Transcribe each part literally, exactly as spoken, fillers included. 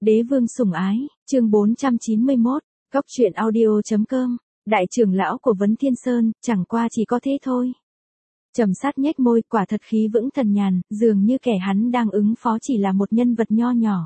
Đế vương sủng ái, chương bốn trăm chín mươi mốt, Góc truyện audio chấm com, đại trưởng lão của Vấn Thiên Sơn, chẳng qua chỉ có thế thôi. Trầm sát nhếch môi, quả thật khí vững thần nhàn, dường như kẻ hắn đang ứng phó chỉ là một nhân vật nho nhỏ.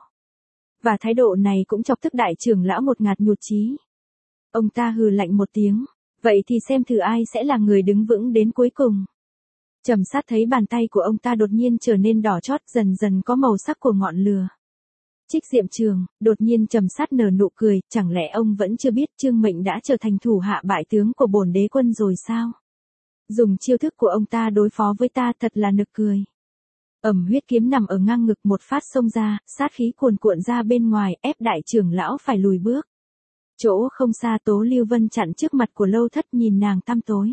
Và thái độ này cũng chọc tức đại trưởng lão một ngạt nhụt chí. Ông ta hừ lạnh một tiếng, vậy thì xem thử ai sẽ là người đứng vững đến cuối cùng. Trầm sát thấy bàn tay của ông ta đột nhiên trở nên đỏ chót, dần dần có màu sắc của ngọn lửa. Trích Diệm Trường, đột nhiên Trầm sát nở nụ cười, chẳng lẽ ông vẫn chưa biết Trương Mệnh đã trở thành thủ hạ bại tướng của bổn đế quân rồi sao? Dùng chiêu thức của ông ta đối phó với ta thật là nực cười. Ẩm huyết kiếm nằm ở ngang ngực một phát xông ra, sát khí cuồn cuộn ra bên ngoài, ép đại trưởng lão phải lùi bước. Chỗ không xa Tố Lưu Vân chặn trước mặt của Lâu Thất, nhìn nàng tăm tối.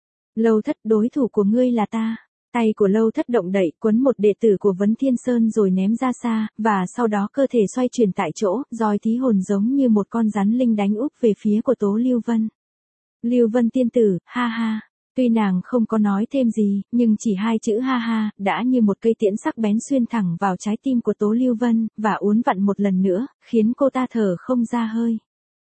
Lâu Thất, đối thủ của ngươi là ta. Tay của Lâu Thất động đậy, quấn một đệ tử của Vấn Thiên Sơn rồi ném ra xa, và sau đó cơ thể xoay chuyển tại chỗ, roi thí hồn giống như một con rắn linh đánh úp về phía của Tố Lưu Vân. Lưu Vân tiên tử, ha ha. Tuy nàng không có nói thêm gì, nhưng chỉ hai chữ ha ha, đã như một cây tiễn sắc bén xuyên thẳng vào trái tim của Tố Lưu Vân, và uốn vặn một lần nữa, khiến cô ta thở không ra hơi.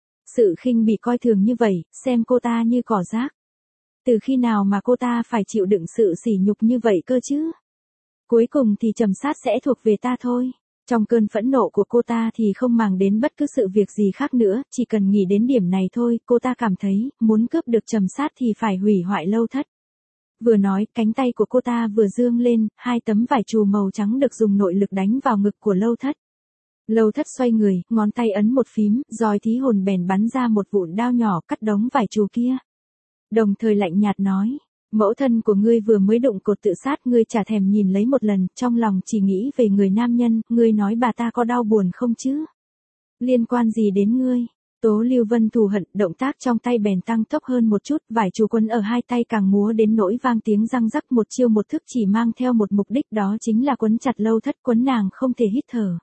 Sự khinh bị coi thường như vậy, xem cô ta như cỏ rác. Từ khi nào mà cô ta phải chịu đựng sự sỉ nhục như vậy cơ chứ? Cuối cùng thì Trầm sát sẽ thuộc về ta thôi. Trong cơn phẫn nộ của cô ta thì không màng đến bất cứ sự việc gì khác nữa, chỉ cần nghĩ đến điểm này thôi, cô ta cảm thấy, muốn cướp được Trầm sát thì phải hủy hoại Lâu Thất. Vừa nói, cánh tay của cô ta vừa dương lên, hai tấm vải trù màu trắng được dùng nội lực đánh vào ngực của Lâu Thất. Lâu Thất xoay người, ngón tay ấn một phím, roi thí hồn bèn bắn ra một vụn đao nhỏ cắt đống vải trù kia. Đồng thời lạnh nhạt nói, mẫu thân của ngươi vừa mới đụng cột tự sát, ngươi chả thèm nhìn lấy một lần, trong lòng chỉ nghĩ về người nam nhân, ngươi nói bà ta có đau buồn không chứ? Liên quan gì đến ngươi? Tố Lưu Vân thù hận, động tác trong tay bèn tăng tốc hơn một chút, vải trù quấn ở hai tay càng múa đến nỗi vang tiếng răng rắc, một chiêu một thức chỉ mang theo một mục đích, đó chính là quấn chặt Lâu Thất, quấn nàng không thể hít thở.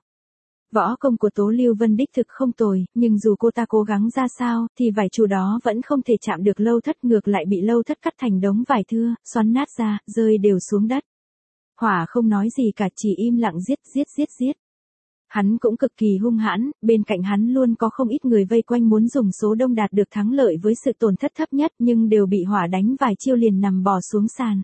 Võ công của Tố Lưu Vân đích thực không tồi, nhưng dù cô ta cố gắng ra sao, thì vải trù đó vẫn không thể chạm được Lâu Thất, ngược lại bị Lâu Thất cắt thành đống vải thưa, xoắn nát ra, rơi đều xuống đất. Hỏa không nói gì cả, chỉ im lặng giết giết giết giết. Hắn cũng cực kỳ hung hãn, bên cạnh hắn luôn có không ít người vây quanh muốn dùng số đông đạt được thắng lợi với sự tổn thất thấp nhất, nhưng đều bị Hỏa đánh vài chiêu liền nằm bò xuống sàn.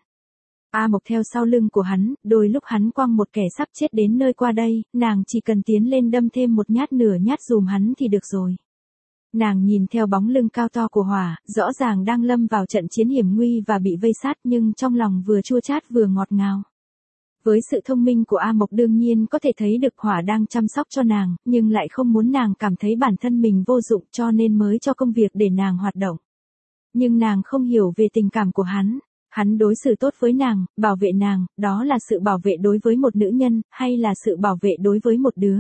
A Mộc theo sau lưng của hắn, đôi lúc hắn quăng một kẻ sắp chết đến nơi qua đây, nàng chỉ cần tiến lên đâm thêm một nhát nửa nhát dùm hắn thì được rồi. Nàng nhìn theo bóng lưng cao to của Hỏa, rõ ràng đang lâm vào trận chiến hiểm nguy và bị vây sát, nhưng trong lòng vừa chua chát vừa ngọt ngào. Với sự thông minh của A Mộc đương nhiên có thể thấy được Hỏa đang chăm sóc cho nàng, nhưng lại không muốn nàng cảm thấy bản thân mình vô dụng, cho nên mới cho công việc để nàng hoạt động. Nhưng nàng không hiểu về tình cảm của hắn. Hắn đối xử tốt với nàng, bảo vệ nàng, đó là sự bảo vệ đối với một nữ nhân, hay là sự bảo vệ đối với một đứa?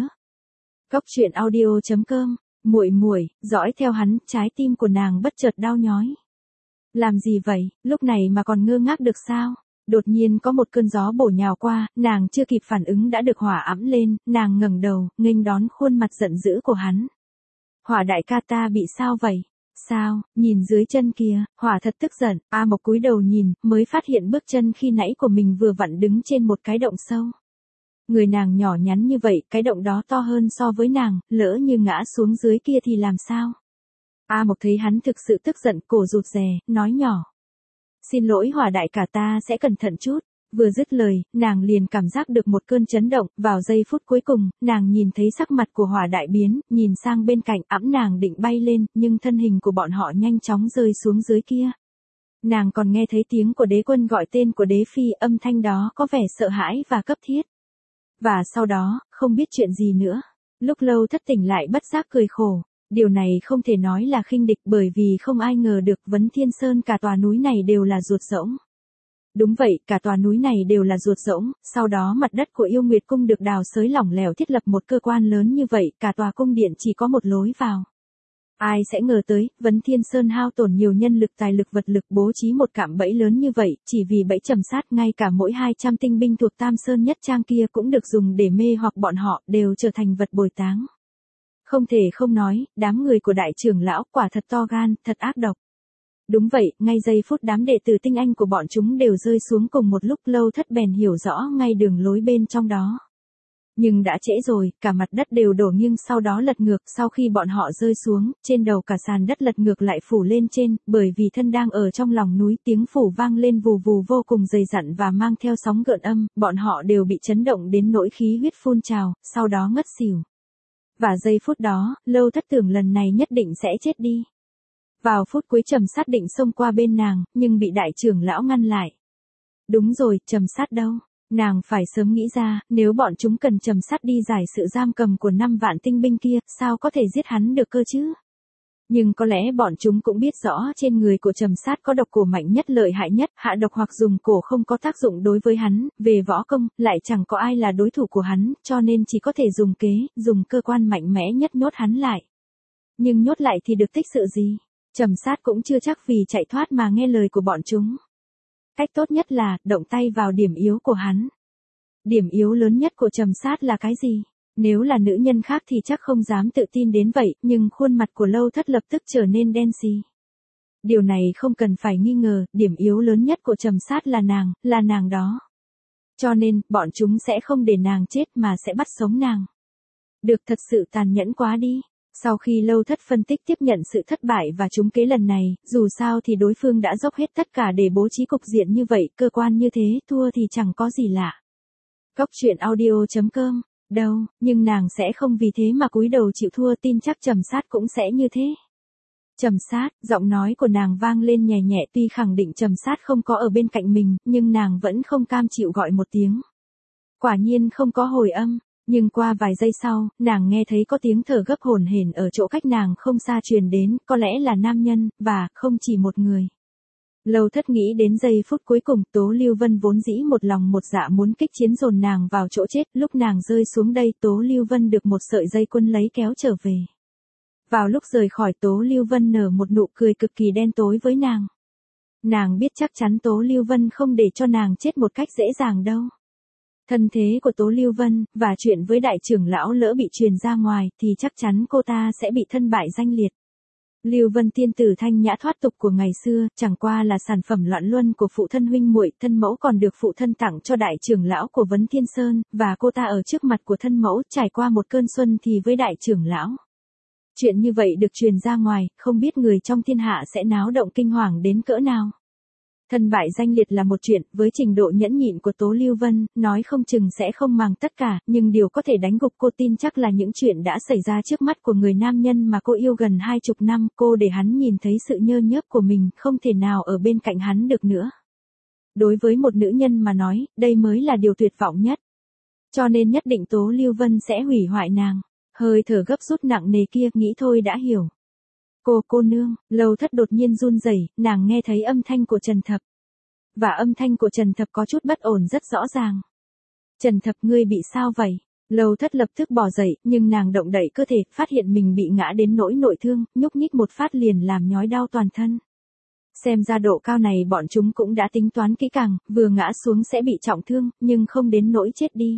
Góc truyện audio chấm com, muội muội, dõi theo hắn, trái tim của nàng bất chợt đau nhói. Làm gì vậy, lúc này mà còn ngơ ngác được sao? Đột nhiên có một cơn gió bổ nhào qua, nàng chưa kịp phản ứng đã được Hỏa ẵm lên, nàng ngẩng đầu, nghênh đón khuôn mặt giận dữ của hắn. Hỏa đại ca, ta bị sao vậy? Sao, nhìn dưới chân kia, Hỏa thật tức giận, A Mộc cúi đầu nhìn, mới phát hiện bước chân khi nãy của mình vừa vặn đứng trên một cái động sâu. Người nàng nhỏ nhắn như vậy, cái động đó to hơn so với nàng, lỡ như ngã xuống dưới kia thì làm sao? A Mộc thấy hắn thực sự tức giận, cổ rụt rè, nói nhỏ. Xin lỗi Hỏa đại ca, ta sẽ cẩn thận chút. Vừa dứt lời, nàng liền cảm giác được một cơn chấn động, vào giây phút cuối cùng, nàng nhìn thấy sắc mặt của Hỏa đại biến, nhìn sang bên cạnh, ẵm nàng định bay lên, nhưng thân hình của bọn họ nhanh chóng rơi xuống dưới kia. Nàng còn nghe thấy tiếng của đế quân gọi tên của đế phi, âm thanh đó có vẻ sợ hãi và cấp thiết. Và sau đó, không biết chuyện gì nữa. Lúc Lâu Thất tỉnh lại bất giác cười khổ. Điều này không thể nói là khinh địch, bởi vì không ai ngờ được Vấn Thiên Sơn cả tòa núi này đều là ruột rỗng. Đúng vậy, cả tòa núi này đều là ruột rỗng, sau đó mặt đất của Yêu Nguyệt Cung được đào xới lỏng lẻo thiết lập một cơ quan lớn như vậy, cả tòa cung điện chỉ có một lối vào. Ai sẽ ngờ tới, Vấn Thiên Sơn hao tổn nhiều nhân lực tài lực vật lực bố trí một cạm bẫy lớn như vậy, chỉ vì bẫy Trầm sát, ngay cả mỗi hai trăm tinh binh thuộc Tam Sơn Nhất Trang kia cũng được dùng để mê hoặc bọn họ, đều trở thành vật bồi táng. Không thể không nói, đám người của đại trưởng lão quả thật to gan, thật ác độc. Đúng vậy, ngay giây phút đám đệ tử tinh anh của bọn chúng đều rơi xuống cùng một lúc, Lâu Thất bèn hiểu rõ ngay đường lối bên trong đó. Nhưng đã trễ rồi, cả mặt đất đều đổ nghiêng sau đó lật ngược, sau khi bọn họ rơi xuống, trên đầu cả sàn đất lật ngược lại phủ lên trên, bởi vì thân đang ở trong lòng núi, tiếng phủ vang lên vù vù vô cùng dày dặn và mang theo sóng gợn âm, bọn họ đều bị chấn động đến nỗi khí huyết phun trào, sau đó ngất xỉu. Và giây phút đó, Lâu Thất tưởng lần này nhất định sẽ chết đi. Vào phút cuối Trầm Sát định xông qua bên nàng, nhưng bị đại trưởng lão ngăn lại. Đúng rồi, Trầm Sát đâu? Nàng phải sớm nghĩ ra, nếu bọn chúng cần Trầm Sát đi giải sự giam cầm của năm vạn tinh binh kia, sao có thể giết hắn được cơ chứ? Nhưng có lẽ bọn chúng cũng biết rõ trên người của Trầm Sát có độc cổ mạnh nhất lợi hại nhất, hạ độc hoặc dùng cổ không có tác dụng đối với hắn, về võ công, lại chẳng có ai là đối thủ của hắn, cho nên chỉ có thể dùng kế, dùng cơ quan mạnh mẽ nhất nhốt hắn lại. Nhưng nhốt lại thì được tích sự gì? Trầm Sát cũng chưa chắc vì chạy thoát mà nghe lời của bọn chúng. Cách tốt nhất là, động tay vào điểm yếu của hắn. Điểm yếu lớn nhất của Trầm Sát là cái gì? Nếu là nữ nhân khác thì chắc không dám tự tin đến vậy, nhưng khuôn mặt của Lâu Thất lập tức trở nên đen xì. Điều này không cần phải nghi ngờ, điểm yếu lớn nhất của Trầm Sát là nàng, là nàng đó. Cho nên, bọn chúng sẽ không để nàng chết mà sẽ bắt sống nàng. Được, thật sự tàn nhẫn quá đi. Sau khi Lâu Thất phân tích tiếp nhận sự thất bại và trúng kế lần này, dù sao thì đối phương đã dốc hết tất cả để bố trí cục diện như vậy, cơ quan như thế, thua thì chẳng có gì lạ. Cốc truyện audio chấm com, đâu, nhưng nàng sẽ không vì thế mà cúi đầu chịu thua, tin chắc Trầm Sát cũng sẽ như thế. Trầm Sát, giọng nói của nàng vang lên nhẹ nhẹ, tuy khẳng định Trầm Sát không có ở bên cạnh mình, nhưng nàng vẫn không cam chịu gọi một tiếng. Quả nhiên không có hồi âm. Nhưng qua vài giây sau, nàng nghe thấy có tiếng thở gấp hổn hển ở chỗ cách nàng không xa truyền đến, có lẽ là nam nhân, và không chỉ một người. Lâu Thất nghĩ đến giây phút cuối cùng, Tố Lưu Vân vốn dĩ một lòng một dạ muốn kích chiến dồn nàng vào chỗ chết, lúc nàng rơi xuống đây, Tố Lưu Vân được một sợi dây quân lấy kéo trở về. Vào lúc rời khỏi, Tố Lưu Vân nở một nụ cười cực kỳ đen tối với nàng. Nàng biết chắc chắn Tố Lưu Vân không để cho nàng chết một cách dễ dàng đâu. Thân thế của Tố Lưu Vân, và chuyện với đại trưởng lão lỡ bị truyền ra ngoài, thì chắc chắn cô ta sẽ bị thân bại danh liệt. Lưu Vân tiên tử thanh nhã thoát tục của ngày xưa, chẳng qua là sản phẩm loạn luân của phụ thân huynh muội, thân mẫu còn được phụ thân tặng cho đại trưởng lão của Vấn Thiên Sơn, và cô ta ở trước mặt của thân mẫu, trải qua một cơn xuân thì với đại trưởng lão. Chuyện như vậy được truyền ra ngoài, không biết người trong thiên hạ sẽ náo động kinh hoàng đến cỡ nào. Thân bại danh liệt là một chuyện, với trình độ nhẫn nhịn của Tố Lưu Vân, nói không chừng sẽ không màng tất cả, nhưng điều có thể đánh gục cô tin chắc là những chuyện đã xảy ra trước mắt của người nam nhân mà cô yêu gần hai chục năm, cô để hắn nhìn thấy sự nhơ nhớp của mình, không thể nào ở bên cạnh hắn được nữa. Đối với một nữ nhân mà nói, đây mới là điều tuyệt vọng nhất. Cho nên nhất định Tố Lưu Vân sẽ hủy hoại nàng. Hơi thở gấp rút nặng nề kia, nghĩ thôi đã hiểu. Cô cô nương, Lâu Thất đột nhiên run rẩy, nàng nghe thấy âm thanh của Trần Thập. Và âm thanh của Trần Thập có chút bất ổn rất rõ ràng. Trần Thập, ngươi bị sao vậy? Lâu Thất lập tức bỏ dậy, nhưng nàng động đậy cơ thể, phát hiện mình bị ngã đến nỗi nội thương, nhúc nhích một phát liền làm nhói đau toàn thân. Xem ra độ cao này bọn chúng cũng đã tính toán kỹ càng, vừa ngã xuống sẽ bị trọng thương, nhưng không đến nỗi chết đi.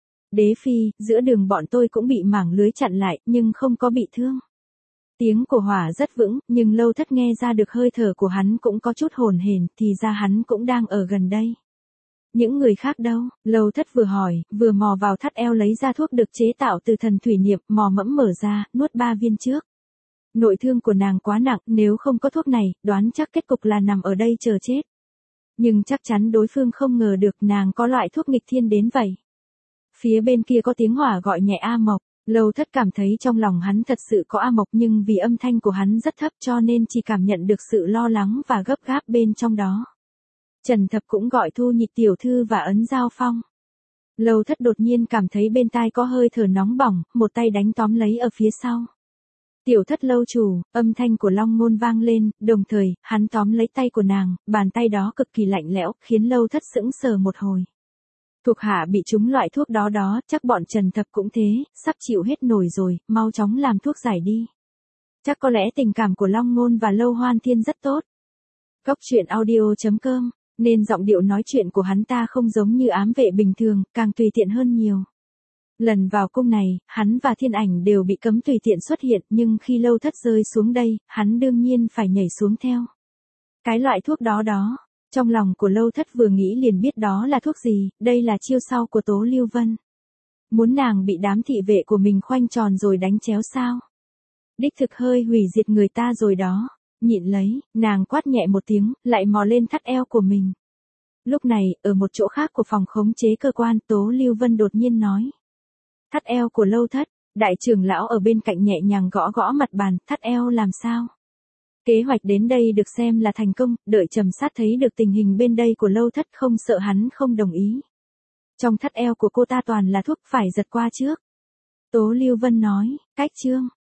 Đế phi, giữa đường bọn tôi cũng bị mảng lưới chặn lại, nhưng không có bị thương. Tiếng của Hỏa rất vững, nhưng Lâu Thất nghe ra được hơi thở của hắn cũng có chút hồn hển, thì ra hắn cũng đang ở gần đây. Những người khác đâu? Lâu Thất vừa hỏi, vừa mò vào thắt eo lấy ra thuốc được chế tạo từ thần thủy niệm, mò mẫm mở ra, nuốt ba viên trước. Nội thương của nàng quá nặng, nếu không có thuốc này, đoán chắc kết cục là nằm ở đây chờ chết. Nhưng chắc chắn đối phương không ngờ được nàng có loại thuốc nghịch thiên đến vậy. Phía bên kia có tiếng Hỏa gọi nhẹ A Mộc. Lâu Thất cảm thấy trong lòng hắn thật sự có A Mộc, nhưng vì âm thanh của hắn rất thấp cho nên chỉ cảm nhận được sự lo lắng và gấp gáp bên trong đó. Trần Thập cũng gọi Thu Nhịch tiểu thư và Ấn Giao Phong. Lâu Thất đột nhiên cảm thấy bên tai có hơi thở nóng bỏng, một tay đánh tóm lấy ở phía sau. Tiểu Thất lâu chủ, âm thanh của Long Ngôn vang lên, đồng thời, hắn tóm lấy tay của nàng, bàn tay đó cực kỳ lạnh lẽo, khiến Lâu Thất sững sờ một hồi. Thuộc hạ bị trúng loại thuốc đó đó, chắc bọn Trần Thập cũng thế, sắp chịu hết nổi rồi, mau chóng làm thuốc giải đi. Chắc có lẽ tình cảm của Long Ngôn và Lâu Hoan Thiên rất tốt. Cốc truyện audio chấm com, nên giọng điệu nói chuyện của hắn ta không giống như ám vệ bình thường, càng tùy tiện hơn nhiều. Lần vào cung này, hắn và Thiên Ảnh đều bị cấm tùy tiện xuất hiện, nhưng khi Lâu Thất rơi xuống đây, hắn đương nhiên phải nhảy xuống theo. Cái loại thuốc đó đó. Trong lòng của Lâu Thất vừa nghĩ liền biết đó là thuốc gì, đây là chiêu sau của Tố Lưu Vân. Muốn nàng bị đám thị vệ của mình khoanh tròn rồi đánh chéo sao? Đích thực hơi hủy diệt người ta rồi đó. Nhịn lấy, nàng quát nhẹ một tiếng, lại mò lên thắt eo của mình. Lúc này, ở một chỗ khác của phòng khống chế cơ quan, Tố Lưu Vân đột nhiên nói. Thắt eo của Lâu Thất, đại trưởng lão ở bên cạnh nhẹ nhàng gõ gõ mặt bàn, thắt eo làm sao? Kế hoạch đến đây được xem là thành công, đợi Trầm Sát thấy được tình hình bên đây của Lâu Thất không sợ hắn không đồng ý. Trong thắt eo của cô ta toàn là thuốc, phải giật qua trước. Tố Lưu Vân nói, cách chương.